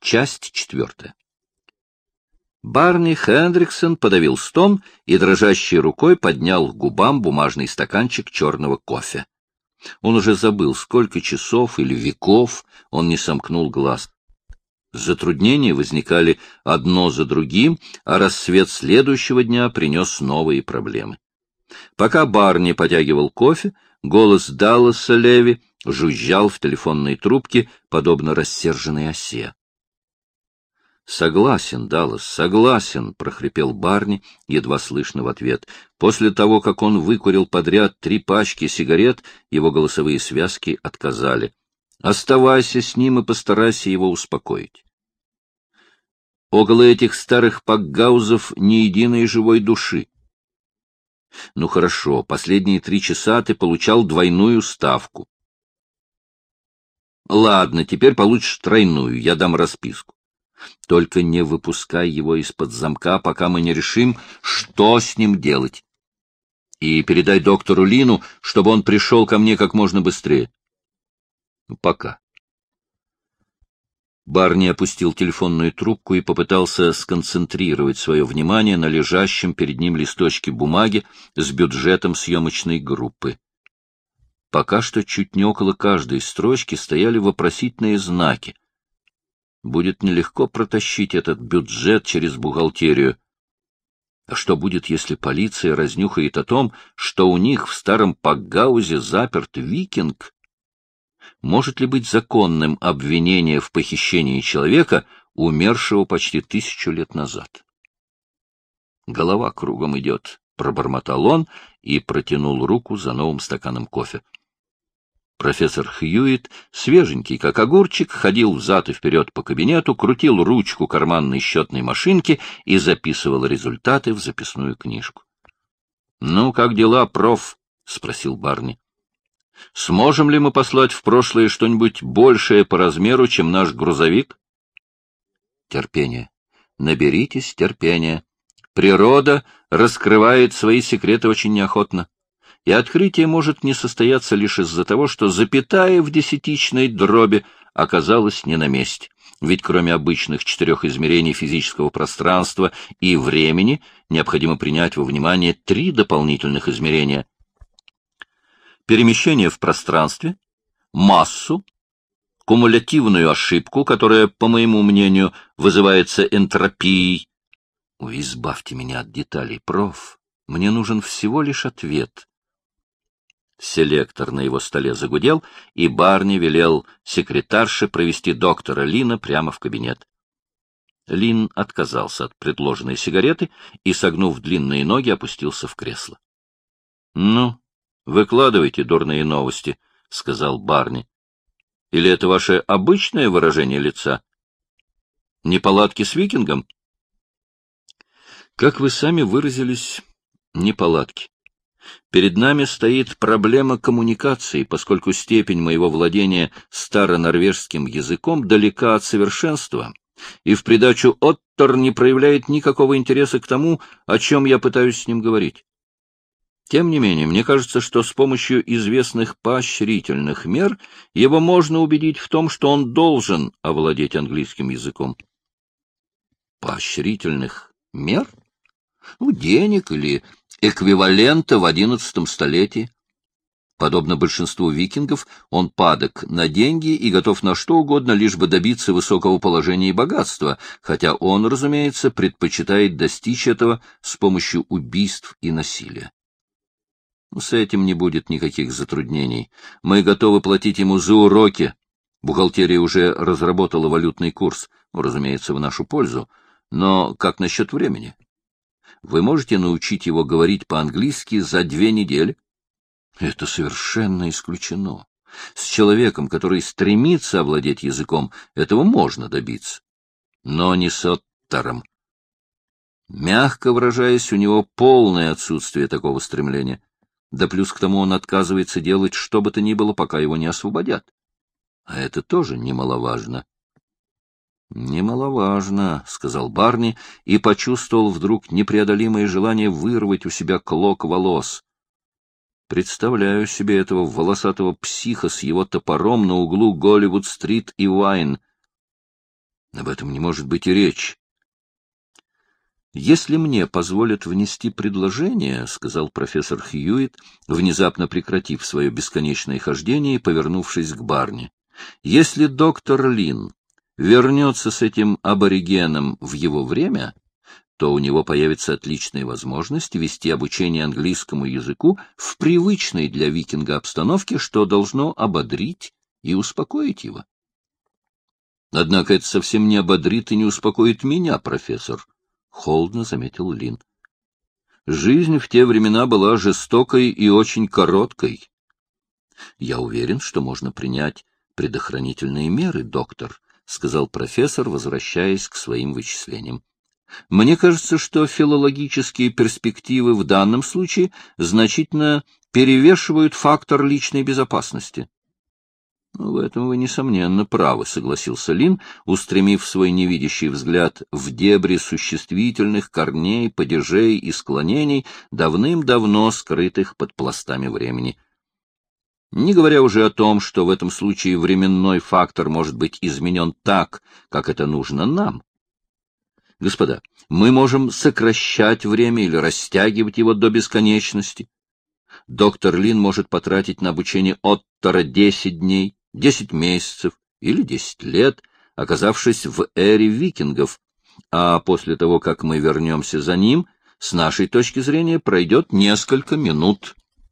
Часть 4. Барни Хендриксон подавил стон и дрожащей рукой поднял к губам бумажный стаканчик черного кофе. Он уже забыл, сколько часов или веков он не сомкнул глаз. Затруднения возникали одно за другим, а рассвет следующего дня принес новые проблемы. Пока Барни потягивал кофе, голос Далласа Леви жужжал в телефонной трубке, подобно рассерженной осе. «Согласен, Даллас, согласен», — прохрипел Барни, едва слышно в ответ. После того, как он выкурил подряд 3 пачки сигарет, его голосовые связки отказали. «Оставайся с ним и постарайся его успокоить. Около этих старых пакгаузов ни единой живой души. Ну хорошо, последние 3 часа ты получал двойную ставку. Ладно, теперь получишь тройную, я дам расписку. Только не выпускай его из-под замка, пока мы не решим, что с ним делать. И передай доктору Лину, чтобы он пришел ко мне как можно быстрее. Пока». Барни опустил телефонную трубку и попытался сконцентрировать свое внимание на лежащем перед ним листочке бумаги с бюджетом съемочной группы. Пока что чуть не около каждой строчки стояли вопросительные знаки. Будет нелегко протащить этот бюджет через бухгалтерию. А что будет, если полиция разнюхает о том, что у них в старом пакгаузе заперт викинг? Может ли быть законным обвинение в похищении человека, умершего почти 1000 лет назад? Голова кругом идет, — пробормотал он и протянул руку за новым стаканом кофе. Профессор Хьюитт, свеженький как огурчик, ходил взад и вперед по кабинету, крутил ручку карманной счетной машинки и записывал результаты в записную книжку. — Ну, как дела, проф? — спросил Барни. — Сможем ли мы послать в прошлое что-нибудь большее по размеру, чем наш грузовик? — Терпение. Наберитесь терпения. Природа раскрывает свои секреты очень неохотно. И открытие может не состояться лишь из-за того, что запятая в десятичной дроби оказалась не на месте. Ведь кроме обычных 4 измерений физического пространства и времени необходимо принять во внимание 3 дополнительных измерения. Перемещение в пространстве, массу, кумулятивную ошибку, которая, по моему мнению, вызывается энтропией. Ой, избавьте меня от деталей, проф. Мне нужен всего лишь ответ. Селектор на его столе загудел, и Барни велел секретарше провести доктора Лина прямо в кабинет. Лин отказался от предложенной сигареты и, согнув длинные ноги, опустился в кресло. — Ну, выкладывайте дурные новости, — сказал Барни. — Или это ваше обычное выражение лица? Неполадки с викингом? — Как вы сами выразились, неполадки. Перед нами стоит проблема коммуникации, поскольку степень моего владения старонорвежским языком далека от совершенства, и в придачу Оттор не проявляет никакого интереса к тому, о чем я пытаюсь с ним говорить. Тем не менее, мне кажется, что с помощью известных поощрительных мер его можно убедить в том, что он должен овладеть английским языком. Поощрительных мер? Ну, денег или эквивалента в 11 столетии. Подобно большинству викингов, он падок на деньги и готов на что угодно, лишь бы добиться высокого положения и богатства, хотя он, разумеется, предпочитает достичь этого с помощью убийств и насилия. С этим не будет никаких затруднений. Мы готовы платить ему за уроки. Бухгалтерия уже разработала валютный курс, разумеется, в нашу пользу. Но как насчет времени? Вы можете научить его говорить по-английски за 2 недели? Это совершенно исключено. С человеком, который стремится овладеть языком, этого можно добиться. Но не с Оттором. Мягко выражаясь, у него полное отсутствие такого стремления. Да плюс к тому он отказывается делать что бы то ни было, пока его не освободят. А это тоже немаловажно. — Немаловажно, — сказал Барни и почувствовал вдруг непреодолимое желание вырвать у себя клок волос. Представляю себе этого волосатого психа с его топором на углу Голливуд-стрит и Уайн. Об этом не может быть и речи. «Если мне позволят внести предложение, — сказал профессор Хьюитт, внезапно прекратив свое бесконечное хождение и повернувшись к Барни, — если доктор Лин вернется с этим аборигеном в его время, то у него появится отличная возможность вести обучение английскому языку в привычной для викинга обстановке, что должно ободрить и успокоить его». «Однако это совсем не ободрит и не успокоит меня, профессор», — холодно заметил Лин. «Жизнь в те времена была жестокой и очень короткой». «Я уверен, что можно принять предохранительные меры, доктор», — сказал профессор, возвращаясь к своим вычислениям. «Мне кажется, что филологические перспективы в данном случае значительно перевешивают фактор личной безопасности». «В этом вы, несомненно, правы», — согласился Лин, устремив свой невидящий взгляд в дебри существительных, корней, падежей и склонений, давным-давно скрытых под пластами времени. Не говоря уже о том, что в этом случае временной фактор может быть изменен так, как это нужно нам. Господа, мы можем сокращать время или растягивать его до бесконечности. Доктор Лин может потратить на обучение Оттора 10 дней, 10 месяцев или 10 лет, оказавшись в эре викингов, а после того, как мы вернемся за ним, с нашей точки зрения пройдет несколько минут.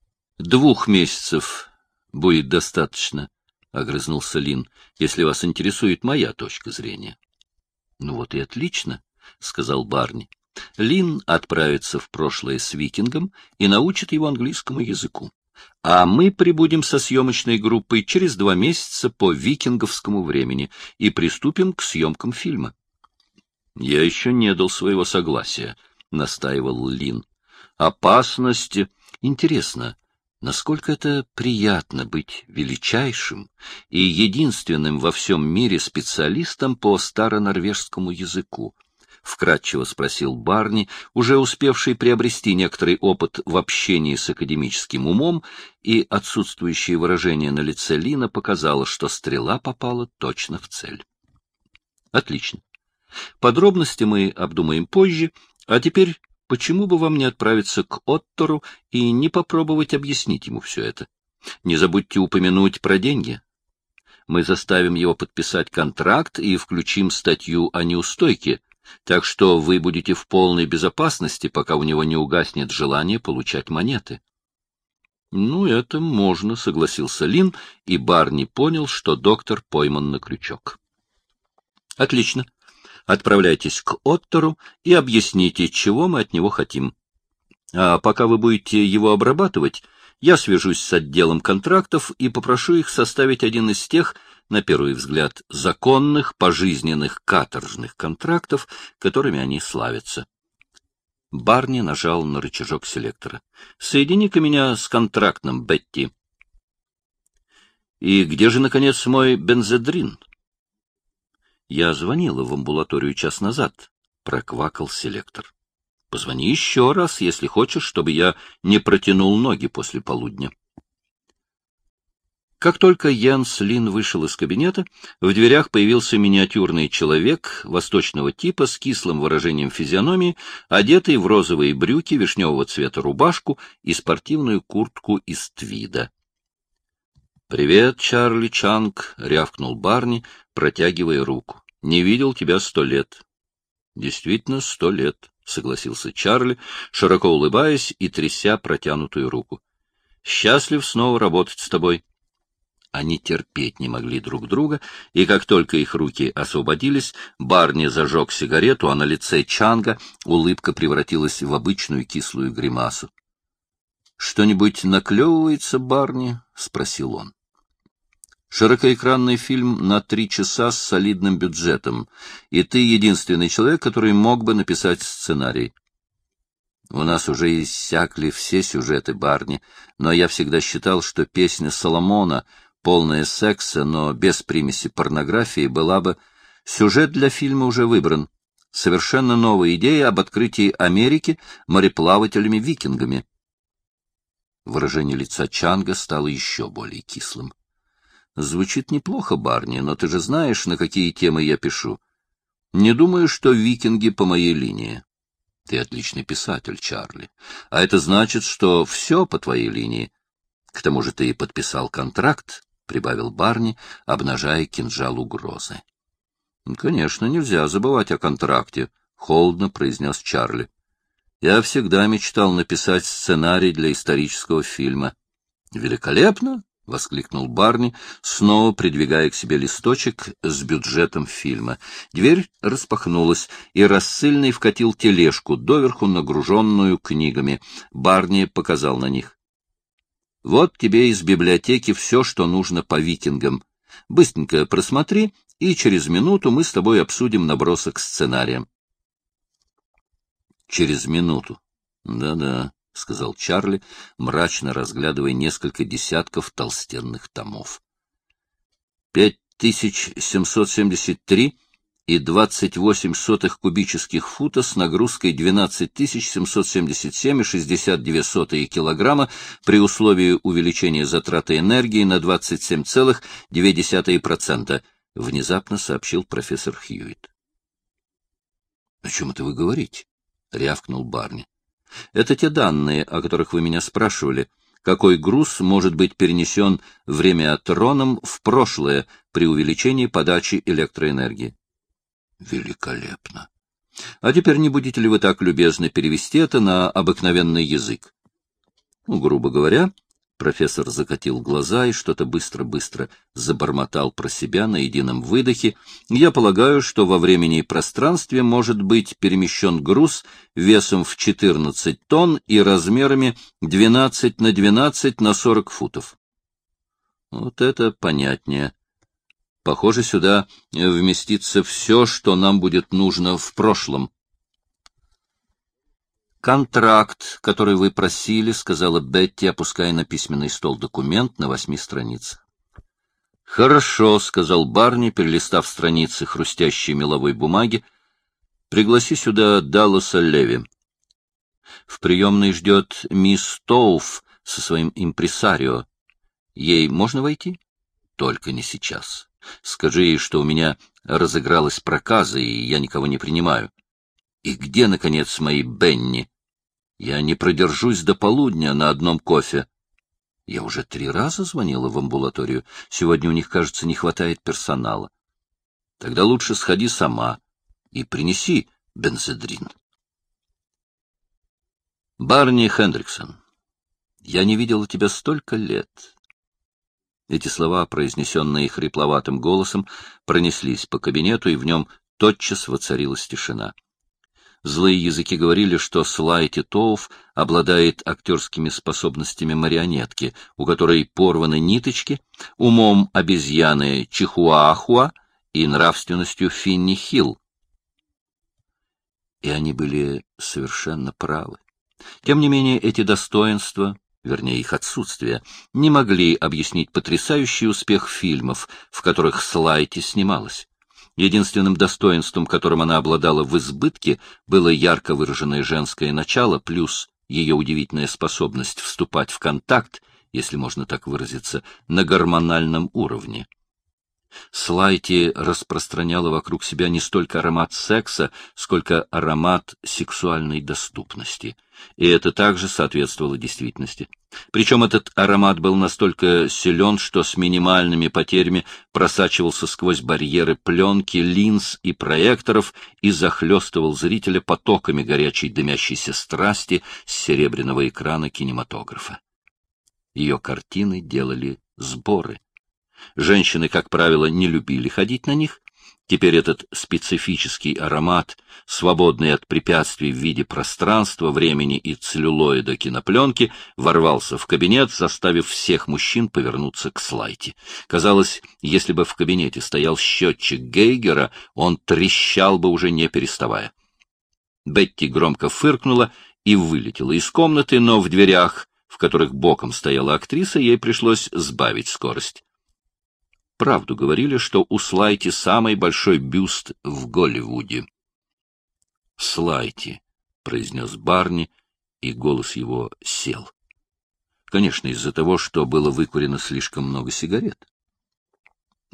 2 месяцев будет достаточно, — огрызнулся Лин, — если вас интересует моя точка зрения. — Ну вот и отлично, — сказал Барни. Лин отправится в прошлое с викингом и научит его английскому языку. А мы прибудем со съемочной группой через 2 месяца по викинговскому времени и приступим к съемкам фильма. — Я еще не дал своего согласия, — настаивал Лин. — Опасность... Интересно, насколько это приятно быть величайшим и единственным во всем мире специалистом по старонорвежскому языку? — вкратчиво спросил Барни, уже успевший приобрести некоторый опыт в общении с академическим умом, и отсутствующее выражение на лице Лина показало, что стрела попала точно в цель. — Отлично. Подробности мы обдумаем позже, а теперь почему бы вам не отправиться к Оттору и не попробовать объяснить ему все это? Не забудьте упомянуть про деньги. Мы заставим его подписать контракт и включим статью о неустойке, так что вы будете в полной безопасности, пока у него не угаснет желание получать монеты. — Ну, это можно, — согласился Лин, и Барни понял, что доктор пойман на крючок. — Отлично. Отправляйтесь к Оттору и объясните, чего мы от него хотим. А пока вы будете его обрабатывать, я свяжусь с отделом контрактов и попрошу их составить один из тех, на первый взгляд, законных, пожизненных каторжных контрактов, которыми они славятся. Барни нажал на рычажок селектора. — Соедини-ка меня с контрактным, Бетти. — И где же, наконец, мой бензедрин? — Я звонила в амбулаторию час назад, — проквакал селектор. — Позвони еще раз, если хочешь, чтобы я не протянул ноги после полудня. Как только Йенс Лин вышел из кабинета, в дверях появился миниатюрный человек восточного типа с кислым выражением физиономии, одетый в розовые брюки, вишневого цвета рубашку и спортивную куртку из твида. — Привет, Чарли Чанг, — рявкнул Барни, протягивая руку. — Не видел тебя 100 лет. — Действительно, 100 лет, — согласился Чарли, широко улыбаясь и тряся протянутую руку. — Счастлив снова работать с тобой. Они терпеть не могли друг друга, и как только их руки освободились, Барни зажег сигарету, а на лице Чанга улыбка превратилась в обычную кислую гримасу. — Что-нибудь наклевывается, Барни? — спросил он. — Широкоэкранный фильм на 3 часа с солидным бюджетом, и ты единственный человек, который мог бы написать сценарий. У нас уже иссякли все сюжеты, Барни, но я всегда считал, что песня Соломона, полная секса, но без примеси порнографии, была бы... Сюжет для фильма уже выбран. Совершенно новая идея об открытии Америки мореплавателями-викингами. Выражение лица Чанга стало еще более кислым. — Звучит неплохо, Барни, но ты же знаешь, на какие темы я пишу. Не думаю, что викинги по моей линии. Ты отличный писатель, Чарли. А это значит, что все по твоей линии. К тому же ты и подписал контракт, — прибавил Барни, обнажая кинжал угрозы. — Конечно, нельзя забывать о контракте, — холодно произнес Чарли. — Я всегда мечтал написать сценарий для исторического фильма. — Великолепно! — воскликнул Барни, снова придвигая к себе листочек с бюджетом фильма. Дверь распахнулась, и рассыльный вкатил тележку, доверху нагруженную книгами. Барни показал на них. — Вот тебе из библиотеки все, что нужно по викингам. Быстренько просмотри, и через минуту мы с тобой обсудим набросок сценария. — Через минуту. Да-да. — сказал Чарли, мрачно разглядывая несколько десятков толстенных томов. 5773,28 кубических фута с нагрузкой 12777,62 килограмма при условии увеличения затраты энергии на 27,2%, — внезапно сообщил профессор Хьюитт. — О чем это вы говорите? — рявкнул Барни. Это те данные, о которых вы меня спрашивали. Какой груз может быть перенесен времяатроном в прошлое при увеличении подачи электроэнергии? Великолепно. А теперь не будете ли вы так любезны перевести это на обыкновенный язык? Грубо говоря, профессор закатил глаза и что-то быстро-быстро забормотал про себя на едином выдохе. Я полагаю, что во времени и пространстве может быть перемещен груз весом в 14 тонн и размерами 12 на 12 на 40 футов. Вот это понятнее. Похоже, сюда вместится все, что нам будет нужно в прошлом. «Контракт, который вы просили», — сказала Бетти, опуская на письменный стол документ на 8 страницах. «Хорошо», — сказал Барни, перелистав страницы хрустящей меловой бумаги. «Пригласи сюда Далласа Леви. В приемной ждет мисс Тоуф со своим импресарио. Ей можно войти? Только не сейчас. Скажи ей, что у меня разыгралась проказа, и я никого не принимаю. И где, наконец, мои Бенни? Я не продержусь до полудня на одном кофе. Я уже 3 раза звонила в амбулаторию. Сегодня у них, кажется, не хватает персонала. Тогда лучше сходи сама и принеси бензодрин. Барни Хендриксон, я не видела тебя столько лет. Эти слова, произнесенные хрипловатым голосом, пронеслись по кабинету, и в нем тотчас воцарилась тишина. Злые языки говорили, что Слайти Тоуф обладает актерскими способностями марионетки, у которой порваны ниточки, умом обезьяны Чихуахуа и нравственностью Финни Хилл. И они были совершенно правы. Тем не менее, эти достоинства, вернее, их отсутствие, не могли объяснить потрясающий успех фильмов, в которых Слайти снималась. Единственным достоинством, которым она обладала в избытке, было ярко выраженное женское начало, плюс ее удивительная способность вступать в контакт, если можно так выразиться, на гормональном уровне. Слайти распространяла вокруг себя не столько аромат секса, сколько аромат сексуальной доступности. И это также соответствовало действительности. Причем этот аромат был настолько силен, что с минимальными потерями просачивался сквозь барьеры пленки, линз и проекторов и захлестывал зрителя потоками горячей дымящейся страсти с серебряного экрана кинематографа. Ее картины делали сборы. Женщины, как правило, не любили ходить на них. Теперь этот специфический аромат, свободный от препятствий в виде пространства, времени и целлюлоида кинопленки, ворвался в кабинет, заставив всех мужчин повернуться к Слайти. Казалось, если бы в кабинете стоял счетчик Гейгера, он трещал бы уже не переставая. Бетти громко фыркнула и вылетела из комнаты, но в дверях, в которых боком стояла актриса, ей пришлось сбавить скорость. Правду говорили, что у Слайти самый большой бюст в Голливуде. — Слайти, — произнес Барни, и голос его сел. Конечно, из-за того, что было выкурено слишком много сигарет.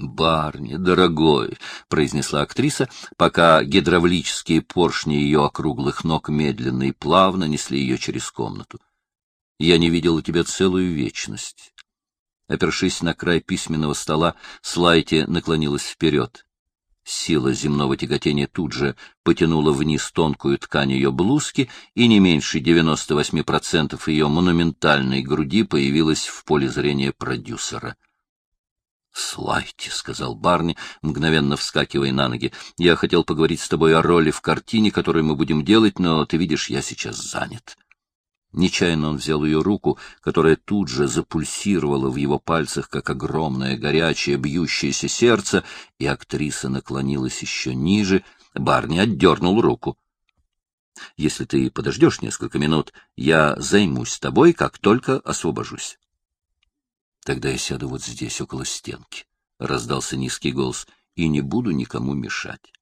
«Барни, дорогой», — произнесла актриса, пока гидравлические поршни ее округлых ног медленно и плавно несли ее через комнату. «Я не видела тебя целую вечность». Опершись на край письменного стола, Слайти наклонилась вперед. Сила земного тяготения тут же потянула вниз тонкую ткань ее блузки, и не меньше 98% ее монументальной груди появилась в поле зрения продюсера. «Слайти», — сказал Барни, мгновенно вскакивая на ноги, — «я хотел поговорить с тобой о роли в картине, которую мы будем делать, но, ты видишь, я сейчас занят». Нечаянно он взял ее руку, которая тут же запульсировала в его пальцах, как огромное, горячее, бьющееся сердце, и актриса наклонилась еще ниже. Барни отдернул руку. «Если ты подождешь несколько минут, я займусь тобой, как только освобожусь». «Тогда я сяду вот здесь, около стенки», — раздался низкий голос, — «и не буду никому мешать».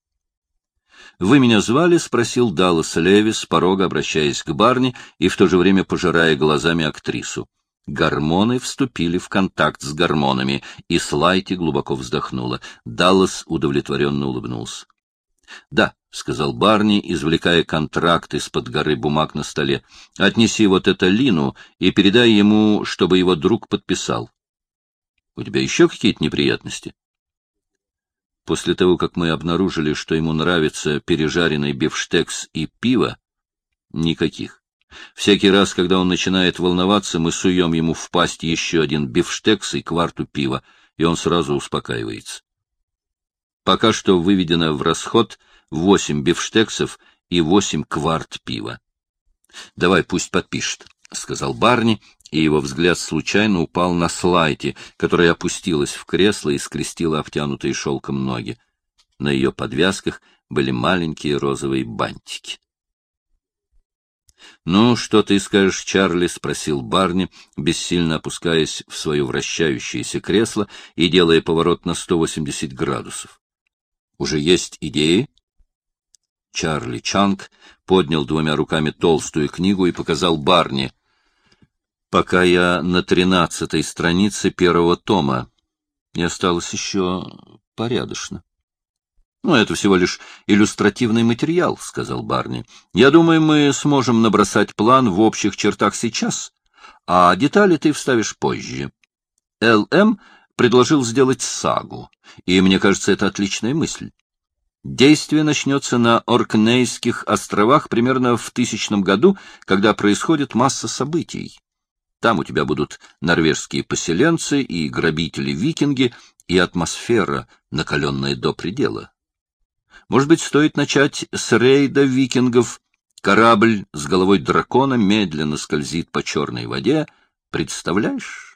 «Вы меня звали?» — спросил Даллас Леви с порога, обращаясь к Барни и в то же время пожирая глазами актрису. Гормоны вступили в контакт с гормонами, и Слайти глубоко вздохнула. Даллас удовлетворенно улыбнулся. «Да», — сказал Барни, извлекая контракт из-под горы бумаг на столе, — «отнеси вот это Лину и передай ему, чтобы его друг подписал». «У тебя еще какие-то неприятности?» После того, как мы обнаружили, что ему нравится пережаренный бифштекс и пиво, никаких. Всякий раз, когда он начинает волноваться, мы суем ему в пасть еще один бифштекс и кварту пива, и он сразу успокаивается. Пока что выведено в расход 8 бифштексов и 8 кварт пива. — Давай, пусть подпишет, — сказал Барни, и его взгляд случайно упал на Слайти, которая опустилась в кресло и скрестила обтянутые шелком ноги. На ее подвязках были маленькие розовые бантики. — Ну, что ты скажешь, Чарли? — спросил Барни, бессильно опускаясь в свое вращающееся кресло и делая поворот на 180 градусов. — Уже есть идеи? Чарли Чанг поднял двумя руками толстую книгу и показал Барни. «Пока я на 13-й странице первого тома. Не осталось еще порядочно». «Ну, это всего лишь иллюстративный материал», — сказал Барни. «Я думаю, мы сможем набросать план в общих чертах сейчас, а детали ты вставишь позже. Л.М. предложил сделать сагу, и мне кажется, это отличная мысль. Действие начнется на Оркнейских островах примерно в 1000 году, когда происходит масса событий. Там у тебя будут норвежские поселенцы и грабители-викинги, и атмосфера, накаленная до предела. Может быть, стоит начать с рейда викингов. Корабль с головой дракона медленно скользит по черной воде. Представляешь?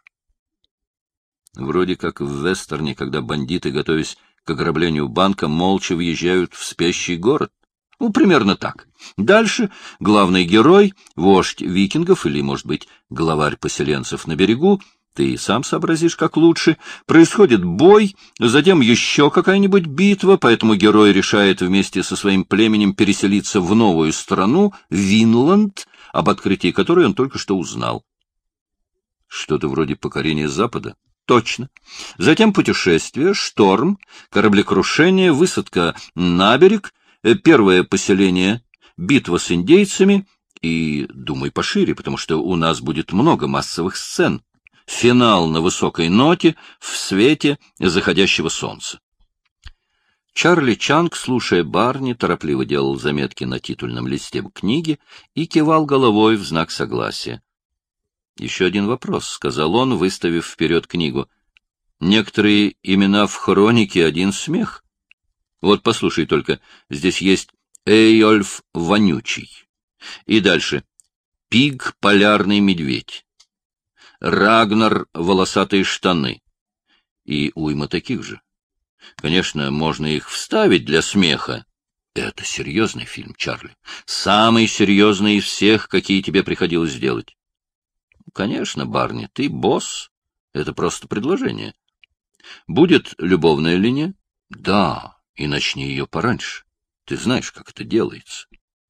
Вроде как в вестерне, когда бандиты, готовясь к ограблению банка, молча въезжают в спящий город. Ну, примерно так. Дальше главный герой, вождь викингов или, может быть, главарь поселенцев на берегу, ты сам сообразишь, как лучше. Происходит бой, затем еще какая-нибудь битва, поэтому герой решает вместе со своим племенем переселиться в новую страну, Винланд, об открытии которой он только что узнал. Что-то вроде покорения Запада. Точно. Затем путешествие, шторм, кораблекрушение, высадка на берег, первое поселение, битва с индейцами и, думай пошире, потому что у нас будет много массовых сцен, финал на высокой ноте в свете заходящего солнца. Чарли Чанг, слушая Барни, торопливо делал заметки на титульном листе книги и кивал головой в знак согласия. «Еще один вопрос», — сказал он, выставив вперед книгу. «Некоторые имена в хронике — один смех. Вот послушай только, здесь есть Эйольф Вонючий. И дальше Пиг Полярный Медведь, Рагнар Волосатые Штаны и уйма таких же. Конечно, можно их вставить для смеха. Это серьезный фильм, Чарли. Самый серьезный из всех, какие тебе приходилось делать. Конечно, Барни, ты босс. Это просто предложение. Будет любовная линия? Да, и начни ее пораньше. Ты знаешь, как это делается.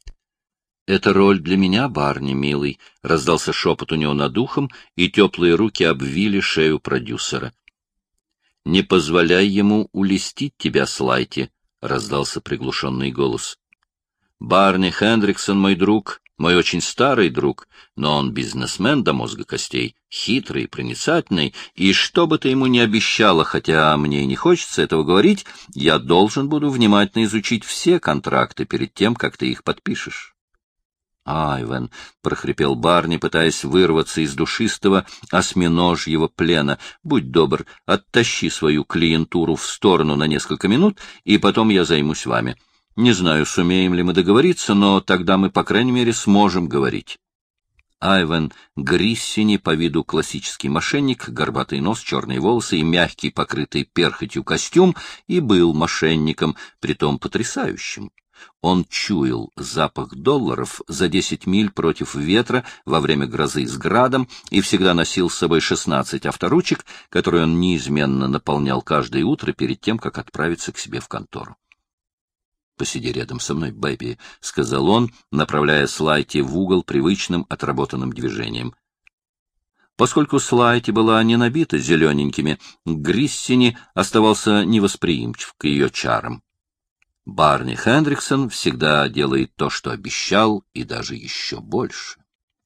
Это роль для меня, Барни, милый, — раздался шепот у него над ухом, и теплые руки обвили шею продюсера. Не позволяй ему улестить тебя, Слайти, — раздался приглушенный голос. Барни Хендриксон мой друг, мой очень старый друг, но он бизнесмен до мозга костей, хитрый и проницательный, и что бы ты ему ни обещала, хотя мне и не хочется этого говорить, я должен буду внимательно изучить все контракты перед тем, как ты их подпишешь. Айвен, — прохрипел Барни, пытаясь вырваться из душистого осьминожьего плена, — будь добр, оттащи свою клиентуру в сторону на несколько минут, и потом я займусь вами. Не знаю, сумеем ли мы договориться, но тогда мы, по крайней мере, сможем говорить. Айвен Гриссини, по виду классический мошенник, горбатый нос, черные волосы и мягкий, покрытый перхотью костюм, и был мошенником, притом потрясающим. Он чуял запах долларов за 10 миль против ветра во время грозы с градом и всегда носил с собой 16 авторучек, которые он неизменно наполнял каждое утро перед тем, как отправиться к себе в контору. — Посиди рядом со мной, Бэби, — сказал он, направляя Слайти в угол привычным отработанным движением. Поскольку Слайти была не набита зелененькими, Гриссини оставался невосприимчив к ее чарам. Барни Хендриксон всегда делает то, что обещал, и даже еще больше.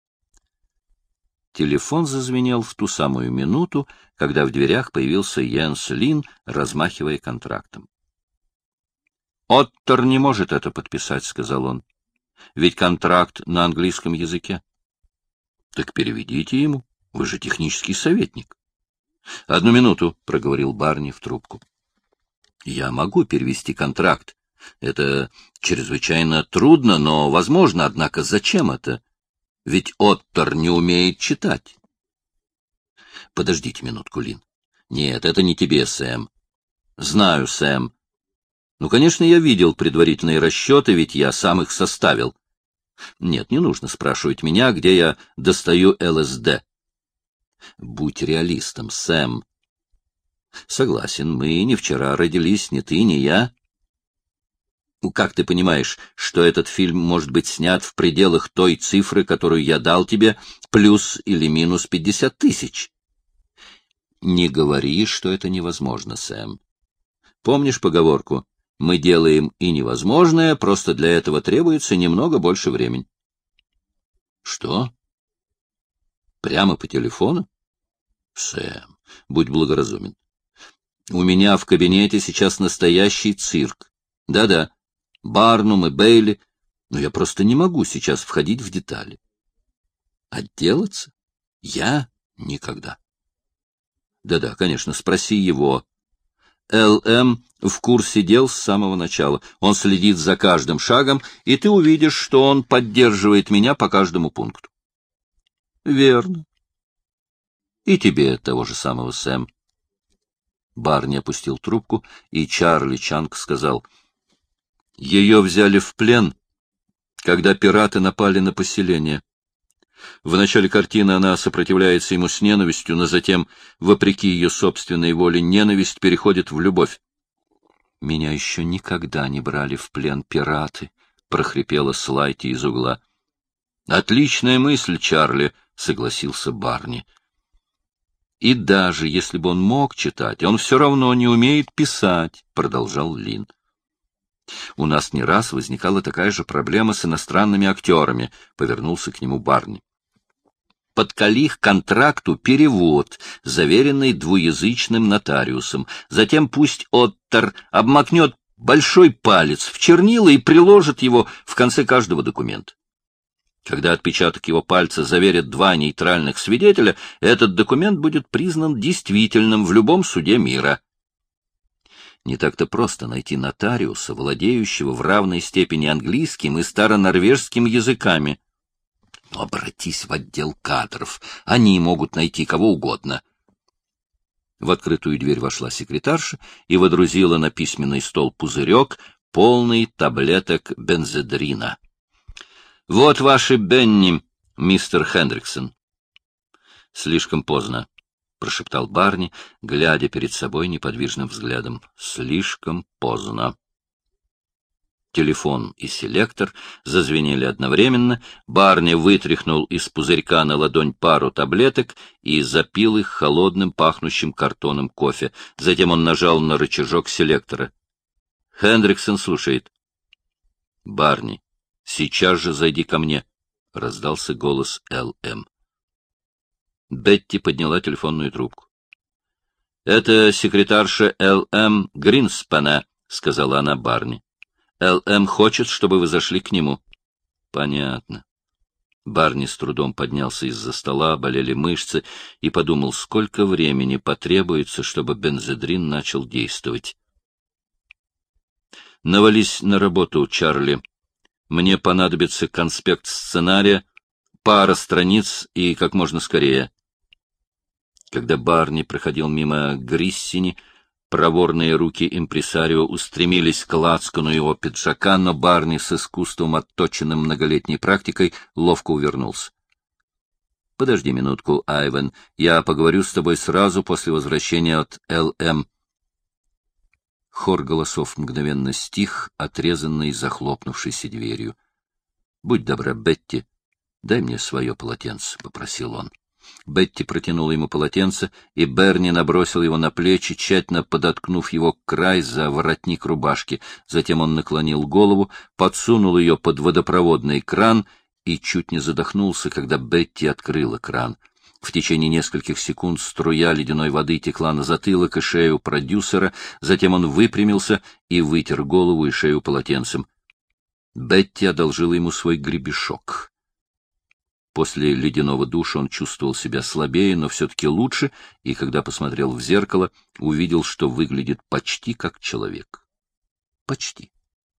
Телефон зазвенел в ту самую минуту, когда в дверях появился Йенс Лин, размахивая контрактом. «Оттер не может это подписать», — сказал он. «Ведь контракт на английском языке». «Так переведите ему, вы же технический советник». «Одну минуту», — проговорил Барни в трубку. «Я могу перевести контракт. Это чрезвычайно трудно, но возможно, однако зачем это? Ведь Оттер не умеет читать». «Подождите минутку, Лин. Нет, это не тебе, Сэм». «Знаю, Сэм. Ну, конечно, я видел предварительные расчеты, ведь я сам их составил. Нет, не нужно спрашивать меня, где я достаю ЛСД. Будь реалистом, Сэм. Согласен, мы не вчера родились, ни ты, ни я. Как ты понимаешь, что этот фильм может быть снят в пределах той цифры, которую я дал тебе, плюс или минус 50 тысяч? Не говори, что это невозможно, Сэм. Помнишь поговорку? Мы делаем и невозможное, просто для этого требуется немного больше времени. Что? Прямо по телефону? Сэм, будь благоразумен. У меня в кабинете сейчас настоящий цирк. Да-да, Барнум и Бейли, но я просто не могу сейчас входить в детали. Отделаться? Я? Никогда. Да-да, конечно, спроси его. Л.М. в курсе дел с самого начала. Он следит за каждым шагом, и ты увидишь, что он поддерживает меня по каждому пункту. Верно. И тебе того же самого, Сэм. Барни опустил трубку, и Чарли Чанг сказал: ее взяли в плен, когда пираты напали на поселение. В начале картины она сопротивляется ему с ненавистью, но затем, вопреки ее собственной воле, ненависть переходит в любовь. — Меня еще никогда не брали в плен пираты, — прохрипела Слайти из угла. — Отличная мысль, Чарли, — согласился Барни. — И даже если бы он мог читать, он все равно не умеет писать, — продолжал Лин. — У нас не раз возникала такая же проблема с иностранными актерами, — повернулся к нему Барни. Подкали к контракту перевод, заверенный двуязычным нотариусом. Затем пусть Оттер обмакнет большой палец в чернила и приложит его в конце каждого документа. Когда отпечаток его пальца заверят два нейтральных свидетеля, этот документ будет признан действительным в любом суде мира. Не так-то просто найти нотариуса, владеющего в равной степени английским и старонорвежским языками. Но обратись в отдел кадров, они могут найти кого угодно. В открытую дверь вошла секретарша и водрузила на письменный стол пузырек, полный таблеток бензедрина. — Вот ваши Бенни, мистер Хендриксон. — Слишком поздно, — прошептал Барни, глядя перед собой неподвижным взглядом. — Слишком поздно. Телефон и селектор зазвенели одновременно. Барни вытряхнул из пузырька на ладонь пару таблеток и запил их холодным, пахнущим картоном кофе. Затем он нажал на рычажок селектора. Хендриксон слушает. — Барни, сейчас же зайди ко мне, — раздался голос Л.М. Бетти подняла телефонную трубку. — Это секретарша Л.М. Гринспена, — сказала она Барни. Л.М. хочет, чтобы вы зашли к нему. — Понятно. Барни с трудом поднялся из-за стола, болели мышцы, и подумал, сколько времени потребуется, чтобы бензодрин начал действовать. — Навались на работу, Чарли. Мне понадобится конспект сценария, пара страниц и как можно скорее. Когда Барни проходил мимо Гриссини, проворные руки импресарио устремились к лацкану его пиджака, но Барни с искусством, отточенным многолетней практикой, ловко увернулся. — Подожди минутку, Айвен, я поговорю с тобой сразу после возвращения от Л.М. Хор голосов мгновенно стих, отрезанный захлопнувшейся дверью. — Будь добра, Бетти, дай мне свое полотенце, — попросил он. Бетти протянула ему полотенце, и Берни набросил его на плечи, тщательно подоткнув его к край за воротник рубашки. Затем он наклонил голову, подсунул ее под водопроводный кран и чуть не задохнулся, когда Бетти открыла кран. В течение нескольких секунд струя ледяной воды текла на затылок и шею продюсера, затем он выпрямился и вытер голову и шею полотенцем. Бетти одолжила ему свой гребешок. После ледяного душа он чувствовал себя слабее, но все-таки лучше, и, когда посмотрел в зеркало, увидел, что выглядит почти как человек. Почти.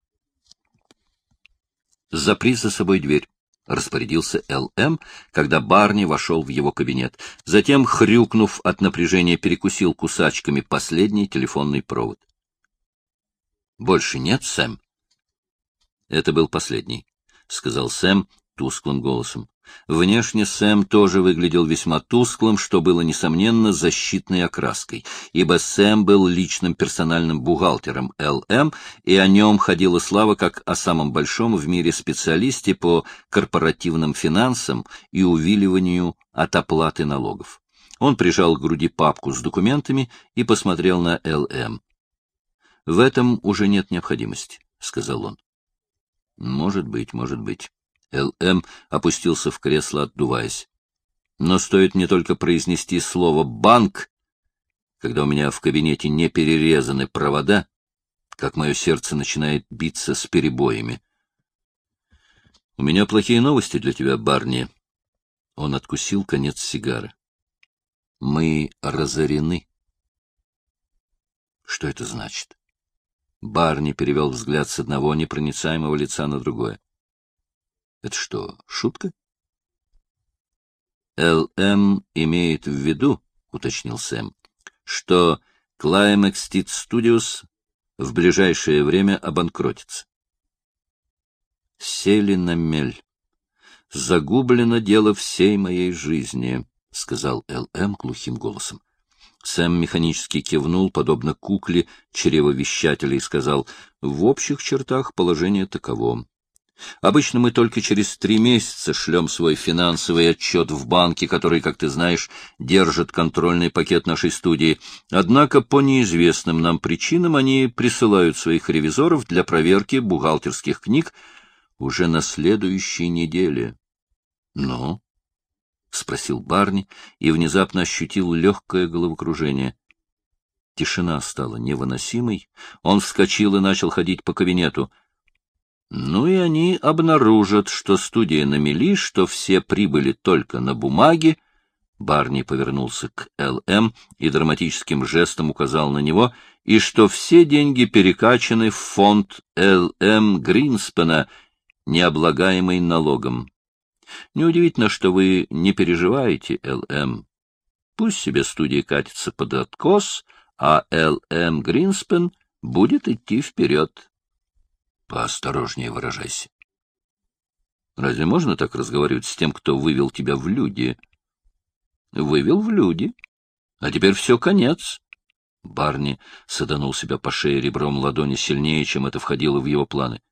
«Запри за собой дверь», — распорядился Л.М., когда Барни вошел в его кабинет. Затем, хрюкнув от напряжения, перекусил кусачками последний телефонный провод. «Больше нет, Сэм?» «Это был последний», — сказал Сэм тусклым голосом. Внешне Сэм тоже выглядел весьма тусклым, что было, несомненно, защитной окраской, ибо Сэм был личным персональным бухгалтером Л.М., и о нем ходила слава как о самом большом в мире специалисте по корпоративным финансам и увиливанию от оплаты налогов. Он прижал к груди папку с документами и посмотрел на Л.М. — В этом уже нет необходимости, — сказал он. — Может быть, может быть. Л.М. опустился в кресло, отдуваясь. Но стоит мне только произнести слово «банк», когда у меня в кабинете не перерезаны провода, как мое сердце начинает биться с перебоями. — У меня плохие новости для тебя, Барни. Он откусил конец сигары. — Мы разорены. — Что это значит? Барни перевел взгляд с одного непроницаемого лица на другое. — Это что, шутка? — Л.М. имеет в виду, — уточнил Сэм, — что Climax Studios в ближайшее время обанкротится. Сели на мель. Загублено дело всей моей жизни, — сказал Л.М. глухим голосом. Сэм механически кивнул, подобно кукле чревовещателя, и сказал: — В общих чертах положение таково. Обычно мы только через 3 месяца шлем свой финансовый отчет в банки, которые, как ты знаешь, держат контрольный пакет нашей студии. Однако по неизвестным нам причинам они присылают своих ревизоров для проверки бухгалтерских книг уже на следующей неделе. — Ну? — спросил Барни и внезапно ощутил легкое головокружение. Тишина стала невыносимой. Он вскочил и начал ходить по кабинету. Ну и они обнаружат, что студия на мели, что все прибыли только на бумаге. Барни повернулся к Л.М. и драматическим жестом указал на него, и что все деньги перекачаны в фонд Л.М. Гринспена, необлагаемый налогом. Неудивительно, что вы не переживаете, Л.М. Пусть себе студия катится под откос, а Л.М. Гринспен будет идти вперед. Поосторожнее выражайся. Разве можно так разговаривать с тем, кто вывел тебя в люди? Вывел в люди. А теперь все, конец. Барни саданул себя по шее ребром ладони сильнее, чем это входило в его планы.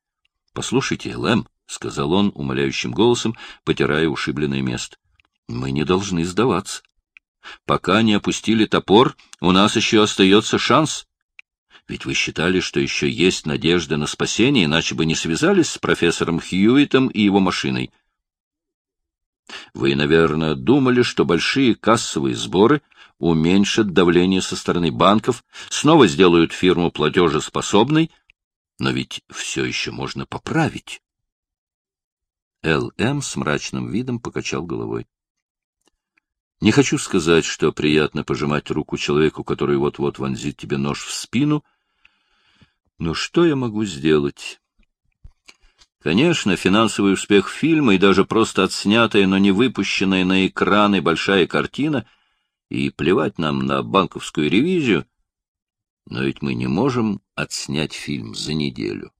— Послушайте, Лэм, — сказал он умоляющим голосом, потирая ушибленное место, — мы не должны сдаваться. Пока не опустили топор, у нас еще остается шанс. Ведь вы считали, что еще есть надежда на спасение, иначе бы не связались с профессором Хьюитом и его машиной. Вы, наверное, думали, что большие кассовые сборы уменьшат давление со стороны банков, снова сделают фирму платежеспособной, но ведь все еще можно поправить. Л.М. с мрачным видом покачал головой. Не хочу сказать, что приятно пожимать руку человеку, который вот-вот вонзит тебе нож в спину, но что я могу сделать? Конечно, финансовый успех фильма и даже просто отснятая, но не выпущенная на экраны большая картина, и плевать нам на банковскую ревизию, но ведь мы не можем отснять фильм за неделю.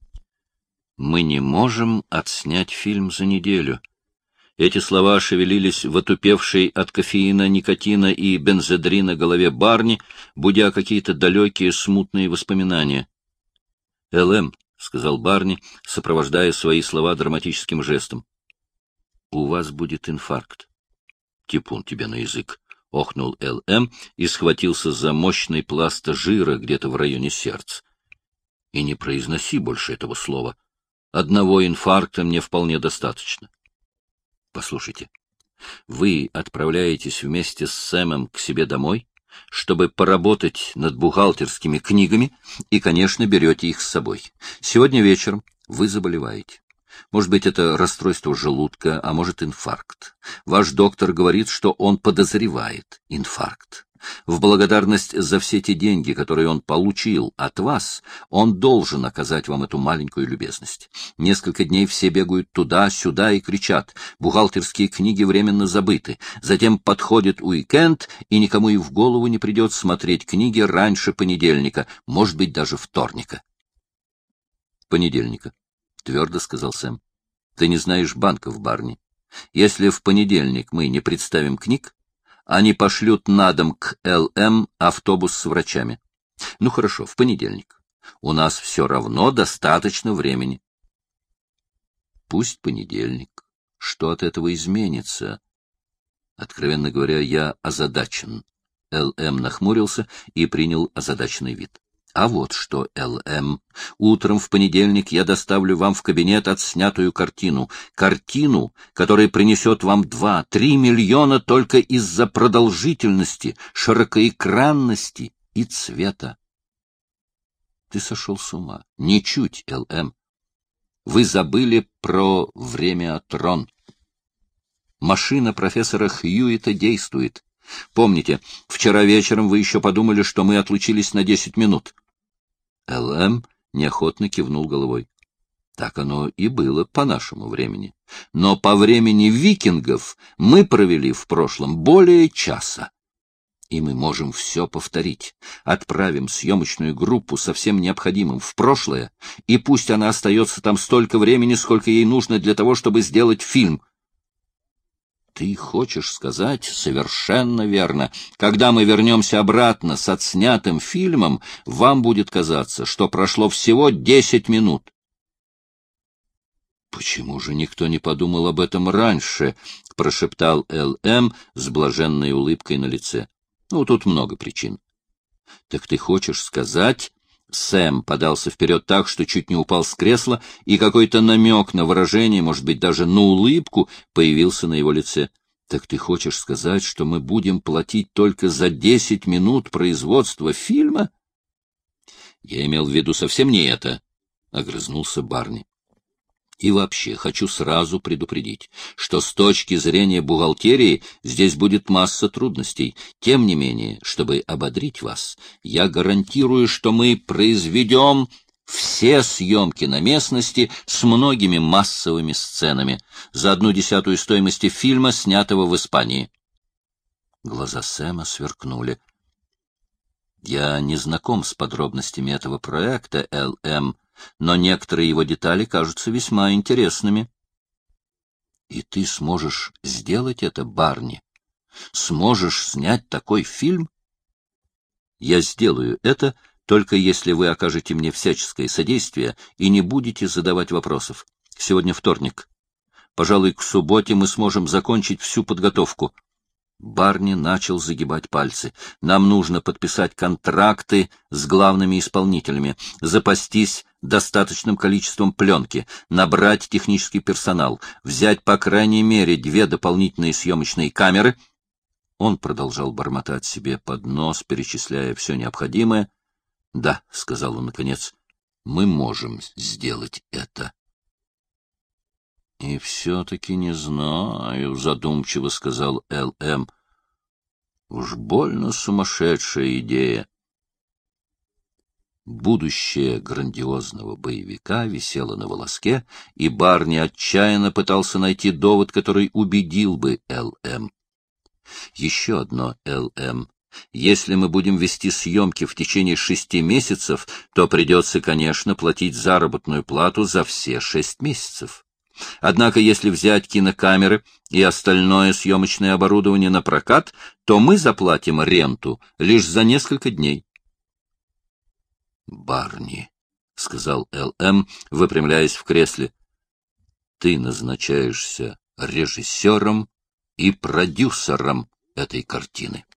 Мы не можем отснять фильм за неделю. Эти слова шевелились в отупевшей от кофеина, никотина и бензодрина голове Барни, будя какие-то далекие смутные воспоминания. «Л.М., — сказал Барни, сопровождая свои слова драматическим жестом, — у вас будет инфаркт. — Типун тебе на язык! — охнул Л.М. и схватился за мощный пласт жира где-то в районе сердца. — И не произноси больше этого слова. Одного инфаркта мне вполне достаточно. Послушайте, вы отправляетесь вместе с Сэмом к себе домой, чтобы поработать над бухгалтерскими книгами, и, конечно, берете их с собой. Сегодня вечером вы заболеваете. Может быть, это расстройство желудка, а может, инфаркт. Ваш доктор говорит, что он подозревает инфаркт. В благодарность за все те деньги, которые он получил от вас, он должен оказать вам эту маленькую любезность. Несколько дней все бегают туда-сюда и кричат. Бухгалтерские книги временно забыты. Затем подходит уикенд, и никому и в голову не придет смотреть книги раньше понедельника, может быть, даже вторника. Понедельника, — твердо сказал Сэм. Ты не знаешь банков, Барни. Если в понедельник мы не представим книг, они пошлют на дом к Л.М. автобус с врачами. Ну хорошо, в понедельник. У нас все равно достаточно времени. Пусть понедельник. Что от этого изменится? Откровенно говоря, я озадачен. Л.М. нахмурился и принял озадаченный вид. А вот что, Л.М., утром в понедельник я доставлю вам в кабинет отснятую картину. Картину, которая принесет вам 2-3 миллиона только из-за продолжительности, широкоэкранности и цвета. Ты сошел с ума. Ничуть, Л.М. Вы забыли про Времятрон. Машина профессора Хьюита действует. Помните, вчера вечером вы еще подумали, что мы отлучились на 10 минут. Л.М. неохотно кивнул головой. Так оно и было по нашему времени. Но по времени викингов мы провели в прошлом более часа. И мы можем все повторить. Отправим съемочную группу со всем необходимым в прошлое, и пусть она остается там столько времени, сколько ей нужно для того, чтобы сделать фильм. Ты хочешь сказать совершенно верно. Когда мы вернемся обратно с отснятым фильмом, вам будет казаться, что прошло всего 10 минут. Почему же никто не подумал об этом раньше? Прошептал Л.М. с блаженной улыбкой на лице. Ну, тут много причин. Так ты хочешь сказать... Сэм подался вперед так, что чуть не упал с кресла, и какой-то намек на выражение, может быть, даже на улыбку, появился на его лице. — Так ты хочешь сказать, что мы будем платить только за 10 минут производства фильма? — Я имел в виду совсем не это, — огрызнулся Барни. И вообще хочу сразу предупредить, что с точки зрения бухгалтерии здесь будет масса трудностей. Тем не менее, чтобы ободрить вас, я гарантирую, что мы произведем все съемки на местности с многими массовыми сценами за 1/10 стоимости фильма, снятого в Испании. Глаза Сэма сверкнули. Я не знаком с подробностями этого проекта, Л.М., но некоторые его детали кажутся весьма интересными. И ты сможешь сделать это, Барни? Сможешь снять такой фильм? Я сделаю это только если вы окажете мне всяческое содействие и не будете задавать вопросов. Сегодня вторник. Пожалуй, к субботе мы сможем закончить всю подготовку. Барни начал загибать пальцы. Нам нужно подписать контракты с главными исполнителями, запастись достаточным количеством пленки, набрать технический персонал, взять по крайней мере 2 дополнительные съемочные камеры. Он продолжал бормотать себе под нос, перечисляя все необходимое. — Да, — сказал он наконец, — мы можем сделать это. — И все-таки не знаю, — задумчиво сказал Л.М. — Уж больно сумасшедшая идея. Будущее грандиозного боевика висело на волоске, и Барни отчаянно пытался найти довод, который убедил бы Л.М. Еще одно, Л.М. Если мы будем вести съемки в течение 6 месяцев, то придется, конечно, платить заработную плату за все 6 месяцев. Однако, если взять кинокамеры и остальное съемочное оборудование на прокат, то мы заплатим ренту лишь за несколько дней. — Барни, — сказал Л.М., выпрямляясь в кресле, — ты назначаешься режиссером и продюсером этой картины.